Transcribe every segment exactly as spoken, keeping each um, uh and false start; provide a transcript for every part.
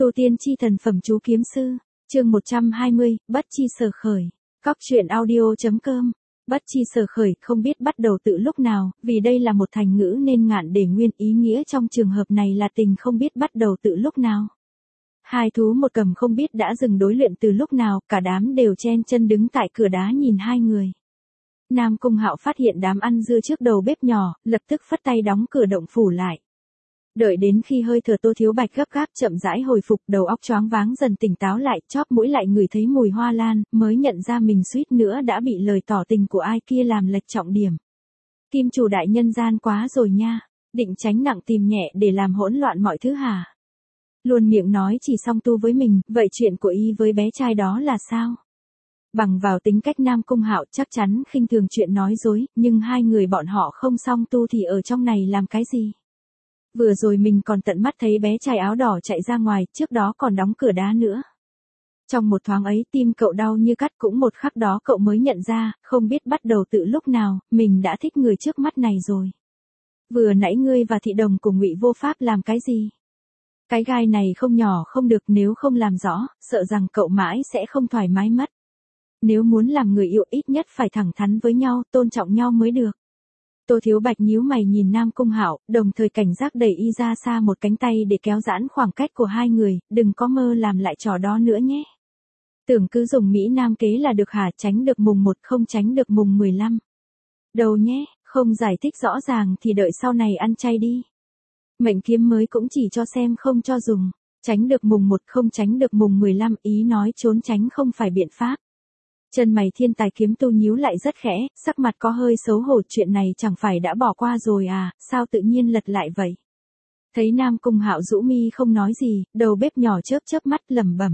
Tu tiên chi thần phẩm chú kiếm sư, chương một trăm hai mươi, bất chi sở khởi. Cóc truyện audio.com. Bất chi sở khởi không biết bắt đầu từ lúc nào, vì đây là một thành ngữ nên ngạn để nguyên ý nghĩa trong trường hợp này là tình không biết bắt đầu từ lúc nào. Hai thú một cầm không biết đã dừng đối luyện từ lúc nào, cả đám đều chen chân đứng tại cửa đá nhìn hai người. Nam Cung Hạo phát hiện đám ăn dưa trước đầu bếp nhỏ, lập tức phất tay đóng cửa động phủ lại. Đợi đến khi hơi thở Tô Thiếu Bạch gấp gáp chậm rãi hồi phục, đầu óc choáng váng dần tỉnh táo lại, chóp mũi lại ngửi thấy mùi hoa lan, mới nhận ra mình suýt nữa đã bị lời tỏ tình của ai kia làm lệch trọng điểm. Kim chủ đại nhân gian quá rồi nha, định tránh nặng tìm nhẹ để làm hỗn loạn mọi thứ hả? Luôn miệng nói chỉ song tu với mình, vậy chuyện của y với bé trai đó là sao? Bằng vào tính cách Nam Cung Hạo chắc chắn khinh thường chuyện nói dối, nhưng hai người bọn họ không song tu thì ở trong này làm cái gì? Vừa rồi mình còn tận mắt thấy bé trai áo đỏ chạy ra ngoài, trước đó còn đóng cửa đá nữa. Trong một thoáng ấy tim cậu đau như cắt, cũng một khắc đó cậu mới nhận ra, không biết bắt đầu từ lúc nào, mình đã thích người trước mắt này rồi. Vừa nãy ngươi và Thị Đồng cùng Ngụy Vô Pháp làm cái gì? Cái gai này không nhỏ không được, nếu không làm rõ, sợ rằng cậu mãi sẽ không thoải mái mất. Nếu muốn làm người yêu ít nhất phải thẳng thắn với nhau, tôn trọng nhau mới được. Tô Thiếu Bạch nhíu mày nhìn Nam Cung Hạo, đồng thời cảnh giác đẩy y ra xa một cánh tay để kéo giãn khoảng cách của hai người, đừng có mơ làm lại trò đó nữa nhé. Tưởng cứ dùng Mỹ Nam kế là được hả, tránh được mùng một không tránh được mùng mười lăm. Đâu nhé, không giải thích rõ ràng thì đợi sau này ăn chay đi. Mệnh kiếm mới cũng chỉ cho xem không cho dùng, tránh được mùng một không tránh được mùng mười lăm, ý nói trốn tránh không phải biện pháp. Chân mày thiên tài kiếm tu nhíu lại rất khẽ, sắc mặt có hơi xấu hổ, chuyện này chẳng phải đã bỏ qua rồi à, sao tự nhiên lật lại vậy? Thấy Nam Cung Hạo rũ mi không nói gì, đầu bếp nhỏ chớp chớp mắt lẩm bẩm.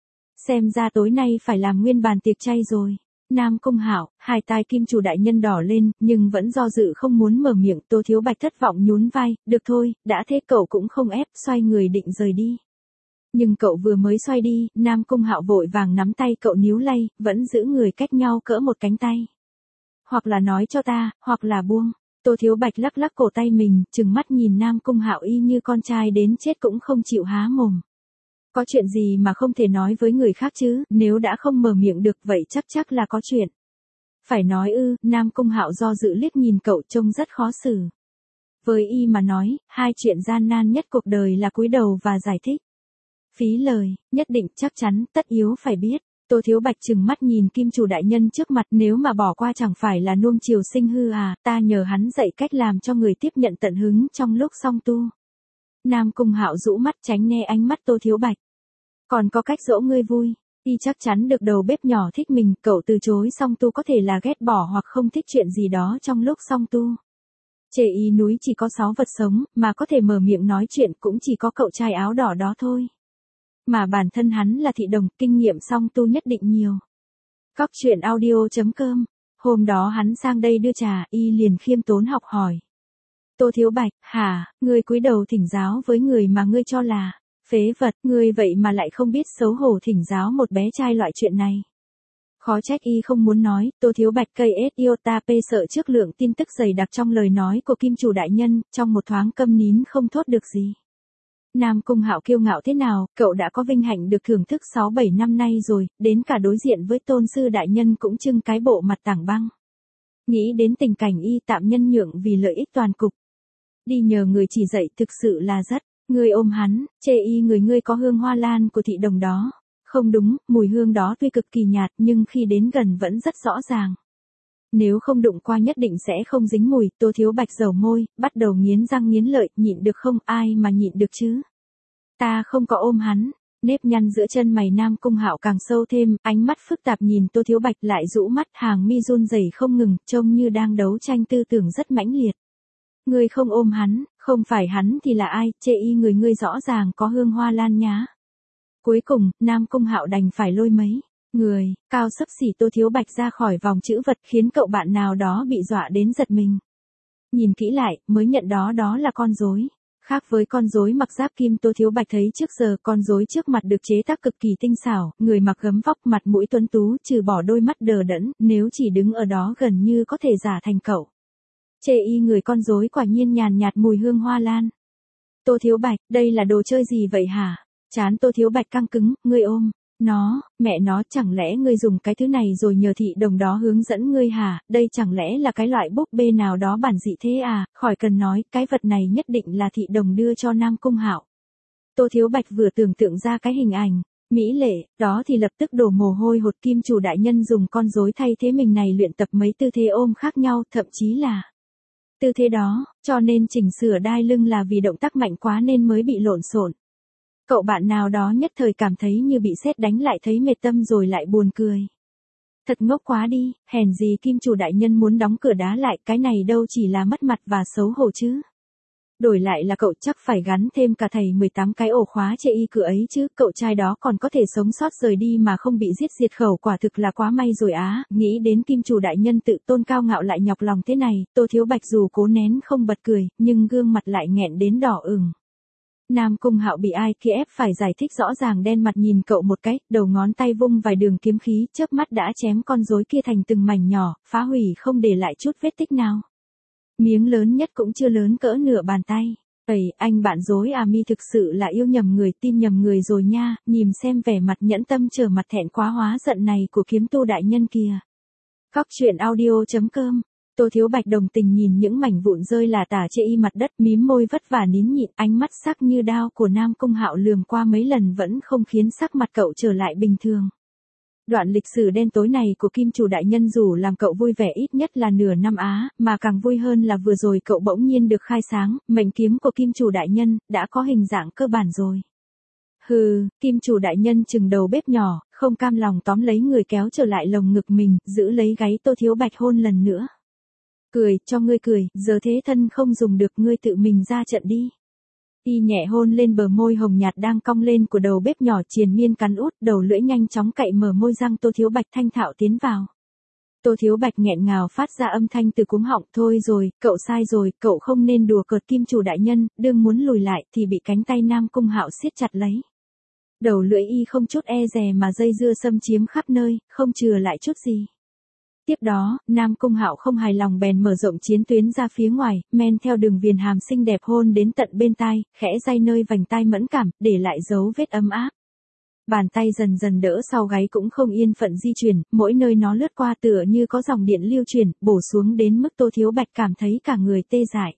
Xem ra tối nay phải làm nguyên bàn tiệc chay rồi. Nam Cung Hạo, hai tai kim chủ đại nhân đỏ lên, nhưng vẫn do dự không muốn mở miệng. Tô Thiếu Bạch thất vọng nhún vai, được thôi, đã thế cậu cũng không ép, xoay người định rời đi. Nhưng cậu vừa mới xoay đi, Nam Cung Hạo vội vàng nắm tay cậu níu lay, vẫn giữ người cách nhau cỡ một cánh tay. Hoặc là nói cho ta, hoặc là buông. Tô Thiếu Bạch lắc lắc cổ tay mình, trừng mắt nhìn Nam Cung Hạo y như con trai đến chết cũng không chịu há mồm. Có chuyện gì mà không thể nói với người khác chứ, nếu đã không mở miệng được vậy chắc chắc là có chuyện. Phải nói ư, Nam Cung Hạo do dự liếc nhìn cậu trông rất khó xử. Với y mà nói, hai chuyện gian nan nhất cuộc đời là cúi đầu và giải thích. Phí lời, nhất định chắc chắn, tất yếu phải biết. Tô Thiếu Bạch trừng mắt nhìn kim chủ đại nhân trước mặt, nếu mà bỏ qua chẳng phải là nuông chiều sinh hư à, ta nhờ hắn dạy cách làm cho người tiếp nhận tận hứng trong lúc song tu. Nam Cung Hạo rũ mắt tránh né ánh mắt Tô Thiếu Bạch. Còn có cách dỗ ngươi vui, y chắc chắn được đầu bếp nhỏ thích mình, cậu từ chối song tu có thể là ghét bỏ hoặc không thích chuyện gì đó trong lúc song tu. Chê y núi chỉ có sáu vật sống, mà có thể mở miệng nói chuyện cũng chỉ có cậu trai áo đỏ đó thôi. Mà bản thân hắn là Thị Đồng, kinh nghiệm song tu nhất định nhiều. Cóc truyện audio.com. Hôm đó hắn sang đây đưa trà, y liền khiêm tốn học hỏi. Tô Thiếu Bạch, hả, ngươi cúi đầu thỉnh giáo với người mà ngươi cho là phế vật, ngươi vậy mà lại không biết xấu hổ thỉnh giáo một bé trai loại chuyện này. Khó trách y không muốn nói. Tô Thiếu Bạch cây ết iota p sợ trước lượng tin tức dày đặc trong lời nói của kim chủ đại nhân, trong một thoáng câm nín không thốt được gì. Nam Cung Hạo kiêu ngạo thế nào, cậu đã có vinh hạnh được thưởng thức sáu bảy năm nay rồi, đến cả đối diện với tôn sư đại nhân cũng trưng cái bộ mặt tảng băng. Nghĩ đến tình cảnh y tạm nhân nhượng vì lợi ích toàn cục. Đi nhờ người chỉ dạy thực sự là rất, ngươi ôm hắn, chê y người ngươi có hương hoa lan của Thị Đồng đó. Không đúng, mùi hương đó tuy cực kỳ nhạt nhưng khi đến gần vẫn rất rõ ràng. Nếu không đụng qua nhất định sẽ không dính mùi. Tô Thiếu Bạch dầu môi, bắt đầu nghiến răng nghiến lợi, nhịn được không, ai mà nhịn được chứ. Ta không có ôm hắn. Nếp nhăn giữa chân mày Nam Cung Hạo càng sâu thêm, ánh mắt phức tạp nhìn Tô Thiếu Bạch lại rũ mắt, hàng mi run rẩy không ngừng, trông như đang đấu tranh tư tưởng rất mãnh liệt. Ngươi không ôm hắn, không phải hắn thì là ai, chê y người ngươi rõ ràng có hương hoa lan nhá. Cuối cùng, Nam Cung Hạo đành phải lôi mấy người cao xấp xỉ Tô Thiếu Bạch ra khỏi vòng chữ vật, khiến cậu bạn nào đó bị dọa đến giật mình. Nhìn kỹ lại, mới nhận đó đó là con rối. Khác với con rối mặc giáp kim Tô Thiếu Bạch thấy trước giờ, con rối trước mặt được chế tác cực kỳ tinh xảo, người mặc gấm vóc, mặt mũi tuấn tú, trừ bỏ đôi mắt đờ đẫn, nếu chỉ đứng ở đó gần như có thể giả thành cậu. Chê y người con rối quả nhiên nhàn nhạt mùi hương hoa lan. Tô Thiếu Bạch, đây là đồ chơi gì vậy hả? Trán Tô Thiếu Bạch căng cứng, ngươi ôm nó, mẹ nó, chẳng lẽ ngươi dùng cái thứ này rồi nhờ thị đồng đó hướng dẫn ngươi hả, đây chẳng lẽ là cái loại búp bê nào đó bản dị thế à, khỏi cần nói, cái vật này nhất định là thị đồng đưa cho Nam Cung Hạo. Tô Thiếu Bạch vừa tưởng tượng ra cái hình ảnh mỹ lệ, đó thì lập tức đổ mồ hôi hột. Kim chủ đại nhân dùng con rối thay thế mình này luyện tập mấy tư thế ôm khác nhau, thậm chí là tư thế đó, cho nên chỉnh sửa đai lưng là vì động tác mạnh quá nên mới bị lộn xộn. Cậu bạn nào đó nhất thời cảm thấy như bị sét đánh, lại thấy mệt tâm rồi lại buồn cười. Thật ngốc quá đi, hèn gì kim chủ đại nhân muốn đóng cửa đá lại, cái này đâu chỉ là mất mặt và xấu hổ chứ. Đổi lại là cậu chắc phải gắn thêm cả thầy mười tám cái ổ khóa chê y cửa ấy chứ, cậu trai đó còn có thể sống sót rời đi mà không bị giết diệt khẩu, quả thực là quá may rồi á. Nghĩ đến kim chủ đại nhân tự tôn cao ngạo lại nhọc lòng thế này, Tô Thiếu Bạch dù cố nén không bật cười, nhưng gương mặt lại nghẹn đến đỏ ửng. Nam Cung Hạo bị ai kia ép phải giải thích rõ ràng, đen mặt nhìn cậu một cái, đầu ngón tay vung vài đường kiếm khí, chớp mắt đã chém con rối kia thành từng mảnh nhỏ, phá hủy không để lại chút vết tích nào. Miếng lớn nhất cũng chưa lớn cỡ nửa bàn tay. Ây, anh bạn dối à, mi thực sự là yêu nhầm người, tin nhầm người rồi nha, nhìn xem vẻ mặt nhẫn tâm trở mặt thẹn quá hóa giận này của kiếm tu đại nhân kìa. Cóc truyện audio chấm com. Tô Thiếu Bạch đồng tình nhìn những mảnh vụn rơi là tả chê y mặt đất, mím môi vất vả nín nhịn, ánh mắt sắc như đao của Nam Cung Hạo lườm qua mấy lần vẫn không khiến sắc mặt cậu trở lại bình thường. Đoạn lịch sử đen tối này của kim chủ đại nhân dù làm cậu vui vẻ ít nhất là nửa năm á, mà càng vui hơn là vừa rồi cậu bỗng nhiên được khai sáng, mệnh kiếm của kim chủ đại nhân đã có hình dạng cơ bản rồi. Hừ, kim chủ đại nhân chừng đầu bếp nhỏ, không cam lòng tóm lấy người kéo trở lại lồng ngực mình, giữ lấy gáy Tô Thiếu Bạch hôn lần nữa. Cười, cho ngươi cười, giờ thế thân không dùng được, ngươi tự mình ra trận đi. Y nhẹ hôn lên bờ môi hồng nhạt đang cong lên của đầu bếp nhỏ, triền miên cắn út, đầu lưỡi nhanh chóng cậy mở môi răng Tô Thiếu Bạch thanh thạo tiến vào. Tô Thiếu Bạch nghẹn ngào phát ra âm thanh từ cuống họng, thôi rồi, cậu sai rồi, cậu không nên đùa cợt kim chủ đại nhân, đương muốn lùi lại thì bị cánh tay Nam Cung Hạo siết chặt lấy. Đầu lưỡi y không chút e dè mà dây dưa xâm chiếm khắp nơi, không chừa lại chút gì. Tiếp đó, Nam Cung Hạo không hài lòng bèn mở rộng chiến tuyến ra phía ngoài, men theo đường viền hàm xinh đẹp hôn đến tận bên tai, khẽ day nơi vành tai mẫn cảm, để lại dấu vết ấm áp. Bàn tay dần dần đỡ sau gáy cũng không yên phận di chuyển, mỗi nơi nó lướt qua tựa như có dòng điện lưu chuyển, bổ xuống đến mức Tô Thiếu Bạch cảm thấy cả người tê dại.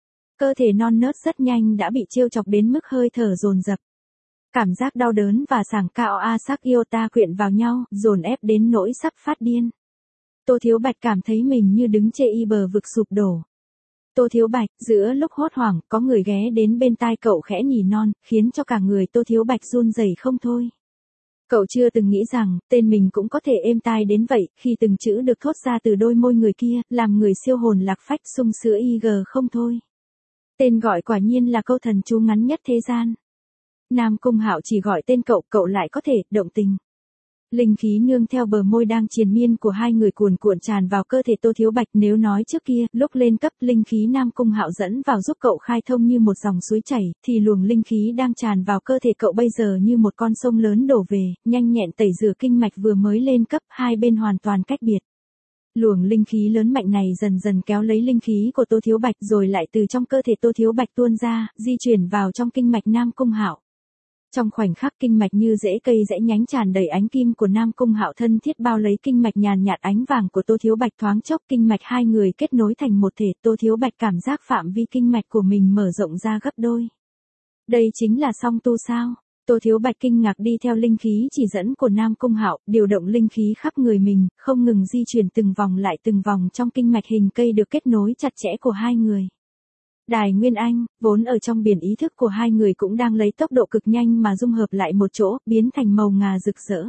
Cơ thể non nớt rất nhanh đã bị trêu chọc đến mức hơi thở dồn dập. Cảm giác đau đớn và sảng cao a sắc yêu ta quyện vào nhau, dồn ép đến nỗi sắp phát điên. Tô Thiếu Bạch cảm thấy mình như đứng trên y bờ vực sụp đổ. Tô Thiếu Bạch, giữa lúc hốt hoảng, có người ghé đến bên tai cậu khẽ nhỉ non, khiến cho cả người Tô Thiếu Bạch run rẩy không thôi. Cậu chưa từng nghĩ rằng, tên mình cũng có thể êm tai đến vậy, khi từng chữ được thốt ra từ đôi môi người kia, làm người siêu hồn lạc phách sung sữa y gờ không thôi. Tên gọi quả nhiên là câu thần chú ngắn nhất thế gian. Nam Cung Hạo chỉ gọi tên cậu, cậu lại có thể động tình. Linh khí nương theo bờ môi đang triền miên của hai người cuồn cuộn tràn vào cơ thể Tô Thiếu Bạch, nếu nói trước kia, lúc lên cấp, linh khí Nam Cung Hạo dẫn vào giúp cậu khai thông như một dòng suối chảy, thì luồng linh khí đang tràn vào cơ thể cậu bây giờ như một con sông lớn đổ về, nhanh nhẹn tẩy rửa kinh mạch vừa mới lên cấp, hai bên hoàn toàn cách biệt. Luồng linh khí lớn mạnh này dần dần kéo lấy linh khí của Tô Thiếu Bạch rồi lại từ trong cơ thể Tô Thiếu Bạch tuôn ra, di chuyển vào trong kinh mạch Nam Cung Hạo. Trong khoảnh khắc kinh mạch như rễ cây rẽ nhánh tràn đầy ánh kim của Nam Cung Hạo thân thiết bao lấy kinh mạch nhàn nhạt ánh vàng của Tô Thiếu Bạch, thoáng chốc kinh mạch hai người kết nối thành một thể, Tô Thiếu Bạch cảm giác phạm vi kinh mạch của mình mở rộng ra gấp đôi. Đây chính là song tu sao? Tô Thiếu Bạch kinh ngạc đi theo linh khí chỉ dẫn của Nam Cung Hạo, điều động linh khí khắp người mình, không ngừng di chuyển từng vòng lại từng vòng trong kinh mạch hình cây được kết nối chặt chẽ của hai người. Đài Nguyên Anh, vốn ở trong biển ý thức của hai người cũng đang lấy tốc độ cực nhanh mà dung hợp lại một chỗ, biến thành màu ngà rực rỡ.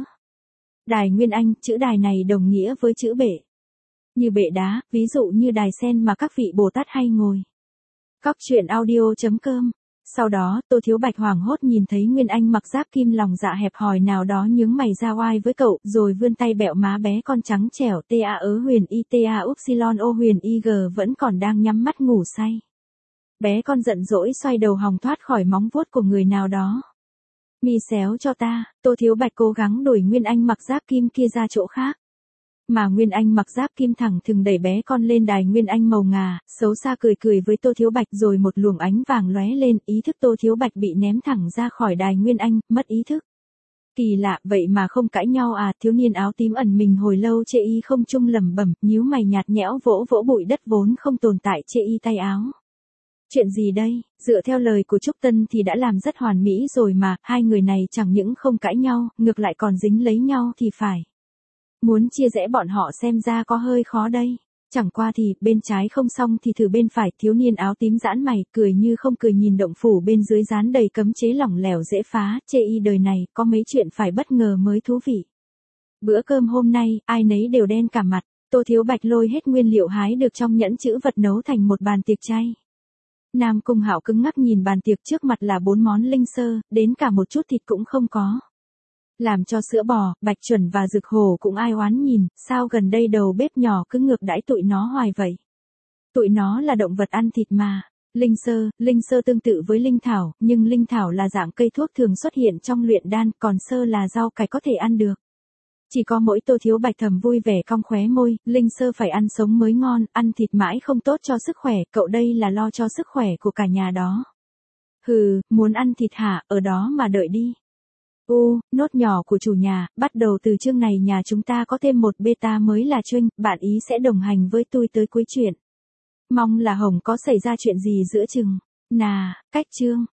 Đài Nguyên Anh, chữ đài này đồng nghĩa với chữ bể. Như bể đá, ví dụ như đài sen mà các vị Bồ Tát hay ngồi. Cóc truyện audio chấm com. Sau đó, Tô Thiếu Bạch hoảng hốt nhìn thấy Nguyên Anh mặc giáp kim lòng dạ hẹp hòi nào đó nhướng mày ra oai với cậu, rồi vươn tay bẹo má bé con trắng trẻo ta ớ huyền y ta upsilon o huyền ig vẫn còn đang nhắm mắt ngủ say. Bé con giận dỗi xoay đầu hòng thoát khỏi móng vuốt của người nào đó. Mi xéo cho ta, Tô Thiếu Bạch cố gắng đuổi Nguyên Anh mặc giáp kim kia ra chỗ khác. Mà Nguyên Anh mặc giáp kim thẳng thừng đẩy bé con lên đài Nguyên Anh màu ngà, xấu xa cười cười với Tô Thiếu Bạch rồi một luồng ánh vàng lóe lên, ý thức Tô Thiếu Bạch bị ném thẳng ra khỏi đài Nguyên Anh, mất ý thức. Kỳ lạ, vậy mà không cãi nhau à, thiếu niên áo tím ẩn mình hồi lâu chê y không trung lẩm bẩm, nhíu mày nhạt nhẽo vỗ vỗ bụi đất vốn không tồn tại chê y tay áo. Chuyện gì đây, dựa theo lời của Trúc Tân thì đã làm rất hoàn mỹ rồi mà, hai người này chẳng những không cãi nhau, ngược lại còn dính lấy nhau thì phải. Muốn chia rẽ bọn họ xem ra có hơi khó đây. Chẳng qua thì, bên trái không xong thì thử bên phải, thiếu niên áo tím giãn mày, cười như không cười nhìn động phủ bên dưới dán đầy cấm chế lỏng lẻo dễ phá, chê y đời này, có mấy chuyện phải bất ngờ mới thú vị. Bữa cơm hôm nay, ai nấy đều đen cả mặt, Tô Thiếu Bạch lôi hết nguyên liệu hái được trong nhẫn chữ vật nấu thành một bàn tiệc chay. Nam Cung Hạo cứng ngắc nhìn bàn tiệc trước mặt là bốn món linh sơ, đến cả một chút thịt cũng không có. Làm cho sữa bò, bạch chuẩn và dược hổ cũng ai oán nhìn, sao gần đây đầu bếp nhỏ cứ ngược đãi tụi nó hoài vậy. Tụi nó là động vật ăn thịt mà. Linh sơ, linh sơ tương tự với linh thảo, nhưng linh thảo là dạng cây thuốc thường xuất hiện trong luyện đan, còn sơ là rau cải có thể ăn được. Chỉ có mỗi Tô Thiếu Bạch thầm vui vẻ cong khóe môi, linh sơ phải ăn sống mới ngon, ăn thịt mãi không tốt cho sức khỏe, cậu đây là lo cho sức khỏe của cả nhà đó. Hừ, muốn ăn thịt hả, ở đó mà đợi đi. U, nốt nhỏ của chủ nhà, bắt đầu từ chương này nhà chúng ta có thêm một beta mới là Trinh, bạn ý sẽ đồng hành với tôi tới cuối chuyện. Mong là Hồng có xảy ra chuyện gì giữa chừng. Nà, cách chương.